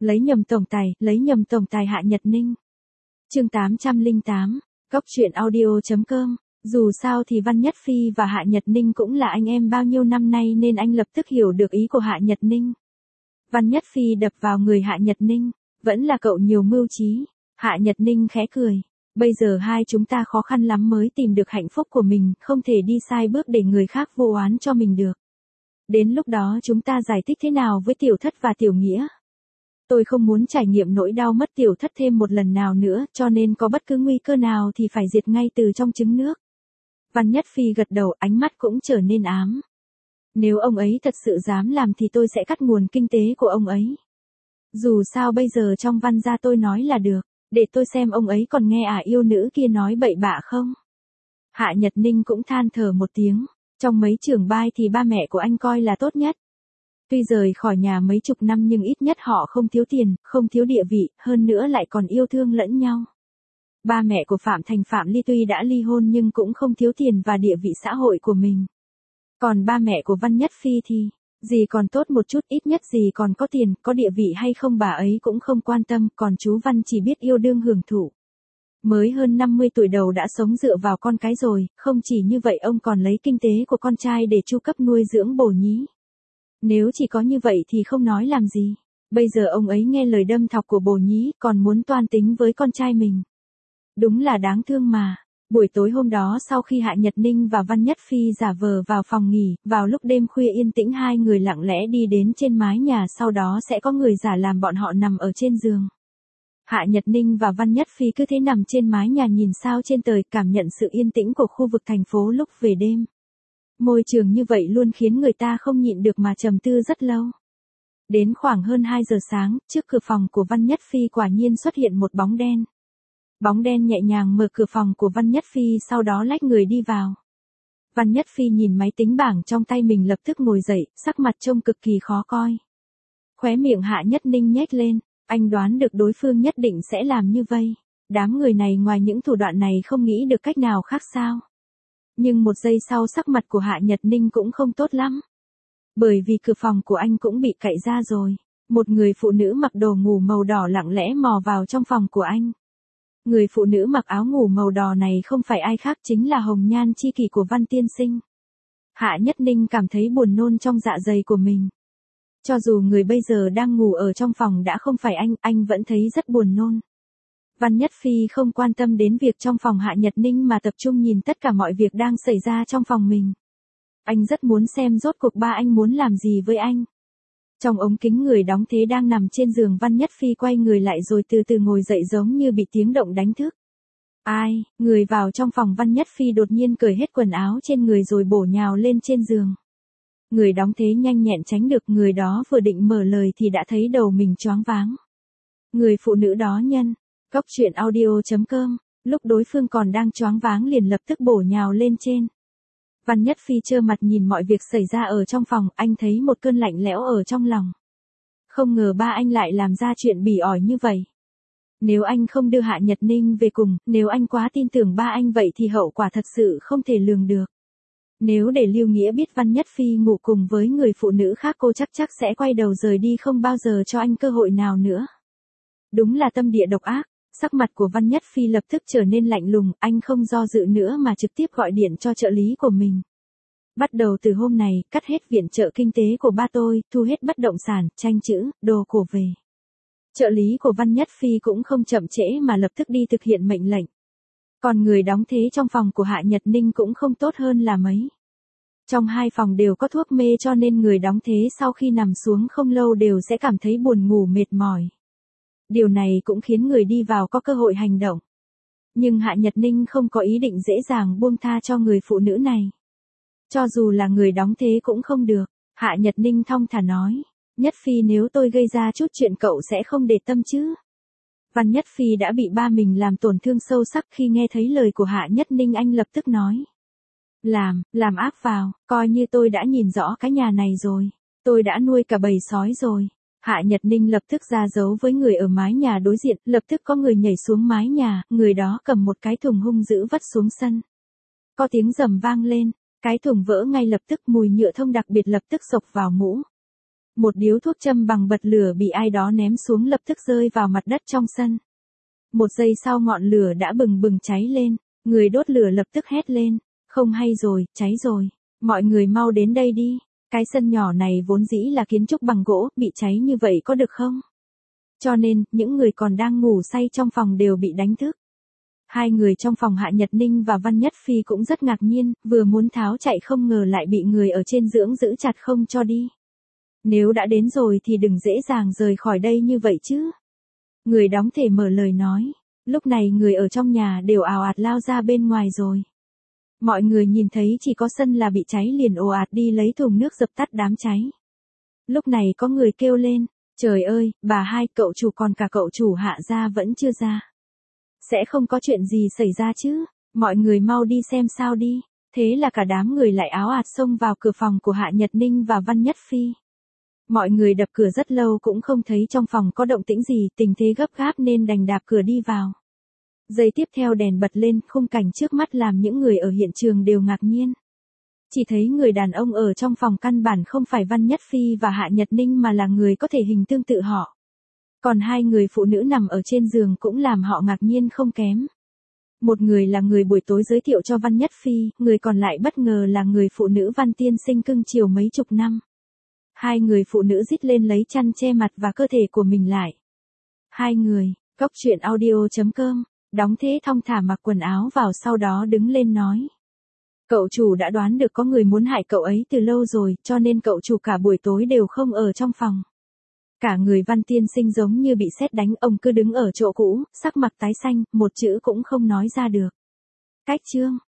lấy nhầm tổng tài Hạ Nhật Ninh. Chương 808, goctruyện.audio.com. Dù sao thì Văn Nhất Phi và Hạ Nhật Ninh cũng là anh em bao nhiêu năm nay nên anh lập tức hiểu được ý của Hạ Nhật Ninh. Văn Nhất Phi đập vào người Hạ Nhật Ninh, vẫn là cậu nhiều mưu trí. Hạ Nhật Ninh khẽ cười, bây giờ hai chúng ta khó khăn lắm mới tìm được hạnh phúc của mình, không thể đi sai bước để người khác vô oán cho mình được. Đến lúc đó chúng ta giải thích thế nào với Tiểu Thất và Tiểu Nghĩa? Tôi không muốn trải nghiệm nỗi đau mất Tiểu Thất thêm một lần nào nữa, cho nên có bất cứ nguy cơ nào thì phải diệt ngay từ trong trứng nước. Văn Nhất Phi gật đầu, ánh mắt cũng trở nên ám. Nếu ông ấy thật sự dám làm thì tôi sẽ cắt nguồn kinh tế của ông ấy. Dù sao bây giờ trong Văn gia tôi nói là được, để tôi xem ông ấy còn nghe yêu nữ kia nói bậy bạ không. Hạ Nhật Ninh cũng than thở một tiếng, trong mấy trưởng bai thì ba mẹ của anh coi là tốt nhất. Tuy rời khỏi nhà mấy chục năm nhưng ít nhất họ không thiếu tiền, không thiếu địa vị, hơn nữa lại còn yêu thương lẫn nhau. Ba mẹ của Phạm Thành Phạm Ly tuy đã ly hôn nhưng cũng không thiếu tiền và địa vị xã hội của mình. Còn ba mẹ của Văn Nhất Phi thì, gì còn tốt một chút, ít nhất gì còn có tiền, có địa vị hay không bà ấy cũng không quan tâm, còn chú Văn chỉ biết yêu đương hưởng thụ. Mới hơn 50 tuổi đầu đã sống dựa vào con cái rồi, không chỉ như vậy ông còn lấy kinh tế của con trai để chu cấp nuôi dưỡng Bồ Nhí. Nếu chỉ có như vậy thì không nói làm gì. Bây giờ ông ấy nghe lời đâm thọc của Bồ Nhí còn muốn toan tính với con trai mình. Đúng là đáng thương mà. Buổi tối hôm đó sau khi Hạ Nhật Ninh và Văn Nhất Phi giả vờ vào phòng nghỉ, vào lúc đêm khuya yên tĩnh hai người lặng lẽ đi đến trên mái nhà, sau đó sẽ có người giả làm bọn họ nằm ở trên giường. Hạ Nhật Ninh và Văn Nhất Phi cứ thế nằm trên mái nhà nhìn sao trên trời, cảm nhận sự yên tĩnh của khu vực thành phố lúc về đêm. Môi trường như vậy luôn khiến người ta không nhịn được mà trầm tư rất lâu. Đến khoảng hơn 2 giờ sáng, trước cửa phòng của Văn Nhất Phi quả nhiên xuất hiện một bóng đen. Bóng đen nhẹ nhàng mở cửa phòng của Văn Nhất Phi, sau đó lách người đi vào. Văn Nhất Phi nhìn máy tính bảng trong tay mình lập tức ngồi dậy, sắc mặt trông cực kỳ khó coi. Khóe miệng Hạ Nhất Ninh nhếch lên, anh đoán được đối phương nhất định sẽ làm như vậy. Đám người này ngoài những thủ đoạn này không nghĩ được cách nào khác sao. Nhưng một giây sau sắc mặt của Hạ Nhật Ninh cũng không tốt lắm. Bởi vì cửa phòng của anh cũng bị cậy ra rồi. Một người phụ nữ mặc đồ ngủ màu đỏ lặng lẽ mò vào trong phòng của anh. Người phụ nữ mặc áo ngủ màu đỏ này không phải ai khác chính là hồng nhan chi kỷ của Văn tiên sinh. Hạ Nhất Ninh cảm thấy buồn nôn trong dạ dày của mình. Cho dù người bây giờ đang ngủ ở trong phòng đã không phải anh vẫn thấy rất buồn nôn. Văn Nhất Phi không quan tâm đến việc trong phòng Hạ Nhật Ninh mà tập trung nhìn tất cả mọi việc đang xảy ra trong phòng mình. Anh rất muốn xem rốt cuộc ba anh muốn làm gì với anh. Trong ống kính người đóng thế đang nằm trên giường, Văn Nhất Phi quay người lại rồi từ từ ngồi dậy giống như bị tiếng động đánh thức. Ai, người vào trong phòng Văn Nhất Phi đột nhiên cởi hết quần áo trên người rồi bổ nhào lên trên giường. Người đóng thế nhanh nhẹn tránh được, người đó vừa định mở lời thì đã thấy đầu mình choáng váng. Người phụ nữ đó nhân, goctruyện.audio.com, lúc đối phương còn đang choáng váng liền lập tức bổ nhào lên trên. Văn Nhất Phi trơ mặt nhìn mọi việc xảy ra ở trong phòng, anh thấy một cơn lạnh lẽo ở trong lòng. Không ngờ ba anh lại làm ra chuyện bỉ ổi như vậy. Nếu anh không đưa Hạ Nhật Ninh về cùng, nếu anh quá tin tưởng ba anh vậy thì hậu quả thật sự không thể lường được. Nếu để Lưu Nghĩa biết Văn Nhất Phi ngủ cùng với người phụ nữ khác, cô chắc sẽ quay đầu rời đi, không bao giờ cho anh cơ hội nào nữa. Đúng là tâm địa độc ác. Sắc mặt của Văn Nhất Phi lập tức trở nên lạnh lùng, anh không do dự nữa mà trực tiếp gọi điện cho trợ lý của mình. Bắt đầu từ hôm này, cắt hết viện trợ kinh tế của ba tôi, thu hết bất động sản, tranh chữ, đồ cổ về. Trợ lý của Văn Nhất Phi cũng không chậm trễ mà lập tức đi thực hiện mệnh lệnh. Còn người đóng thế trong phòng của Hạ Nhật Ninh cũng không tốt hơn là mấy. Trong hai phòng đều có thuốc mê cho nên người đóng thế sau khi nằm xuống không lâu đều sẽ cảm thấy buồn ngủ mệt mỏi. Điều này cũng khiến người đi vào có cơ hội hành động. Nhưng Hạ Nhật Ninh không có ý định dễ dàng buông tha cho người phụ nữ này. Cho dù là người đóng thế cũng không được. Hạ Nhật Ninh thong thả nói. Nhất Phi, nếu tôi gây ra chút chuyện cậu sẽ không để tâm chứ? Văn Nhất Phi đã bị ba mình làm tổn thương sâu sắc, khi nghe thấy lời của Hạ Nhất Ninh anh lập tức nói. Làm ác vào, coi như tôi đã nhìn rõ cái nhà này rồi. Tôi đã nuôi cả bầy sói rồi. Hạ Nhật Ninh lập tức ra dấu với người ở mái nhà đối diện, lập tức có người nhảy xuống mái nhà, người đó cầm một cái thùng hung dữ vất xuống sân. Có tiếng rầm vang lên, cái thùng vỡ ngay lập tức, mùi nhựa thông đặc biệt lập tức xộc vào mũ. Một điếu thuốc châm bằng bật lửa bị ai đó ném xuống lập tức rơi vào mặt đất trong sân. Một giây sau ngọn lửa đã bừng bừng cháy lên, người đốt lửa lập tức hét lên, không hay rồi, cháy rồi, mọi người mau đến đây đi, cái sân nhỏ này vốn dĩ là kiến trúc bằng gỗ, bị cháy như vậy có được không? Cho nên, những người còn đang ngủ say trong phòng đều bị đánh thức. Hai người trong phòng Hạ Nhật Ninh và Văn Nhất Phi cũng rất ngạc nhiên, vừa muốn tháo chạy không ngờ lại bị người ở trên dưỡng giữ chặt không cho đi. Nếu đã đến rồi thì đừng dễ dàng rời khỏi đây như vậy chứ. Người đóng thể mở lời nói. Lúc này người ở trong nhà đều ào ạt lao ra bên ngoài rồi. Mọi người nhìn thấy chỉ có sân là bị cháy liền ồ ạt đi lấy thùng nước dập tắt đám cháy. Lúc này có người kêu lên, trời ơi, bà hai, cậu chủ còn cả cậu chủ Hạ gia vẫn chưa ra. Sẽ không có chuyện gì xảy ra chứ, mọi người mau đi xem sao đi. Thế là cả đám người lại áo ạt xông vào cửa phòng của Hạ Nhật Ninh và Văn Nhất Phi. Mọi người đập cửa rất lâu cũng không thấy trong phòng có động tĩnh gì, tình thế gấp gáp nên đành đạp cửa đi vào. Giây tiếp theo đèn bật lên, khung cảnh trước mắt làm những người ở hiện trường đều ngạc nhiên. Chỉ thấy người đàn ông ở trong phòng căn bản không phải Văn Nhất Phi và Hạ Nhật Ninh mà là người có thể hình tương tự họ. Còn hai người phụ nữ nằm ở trên giường cũng làm họ ngạc nhiên không kém. Một người là người buổi tối giới thiệu cho Văn Nhất Phi, người còn lại bất ngờ là người phụ nữ Văn tiên sinh cưng chiều mấy chục năm. Hai người phụ nữ rít lên lấy chăn che mặt và cơ thể của mình lại. Hai người, Cóc Truyện Audio.com, đóng thế thong thả mặc quần áo vào sau đó đứng lên nói. Cậu chủ đã đoán được có người muốn hại cậu ấy từ lâu rồi, cho nên cậu chủ cả buổi tối đều không ở trong phòng. Cả người Văn tiên sinh giống như bị sét đánh, ông cứ đứng ở chỗ cũ, sắc mặt tái xanh, một chữ cũng không nói ra được. Cách chương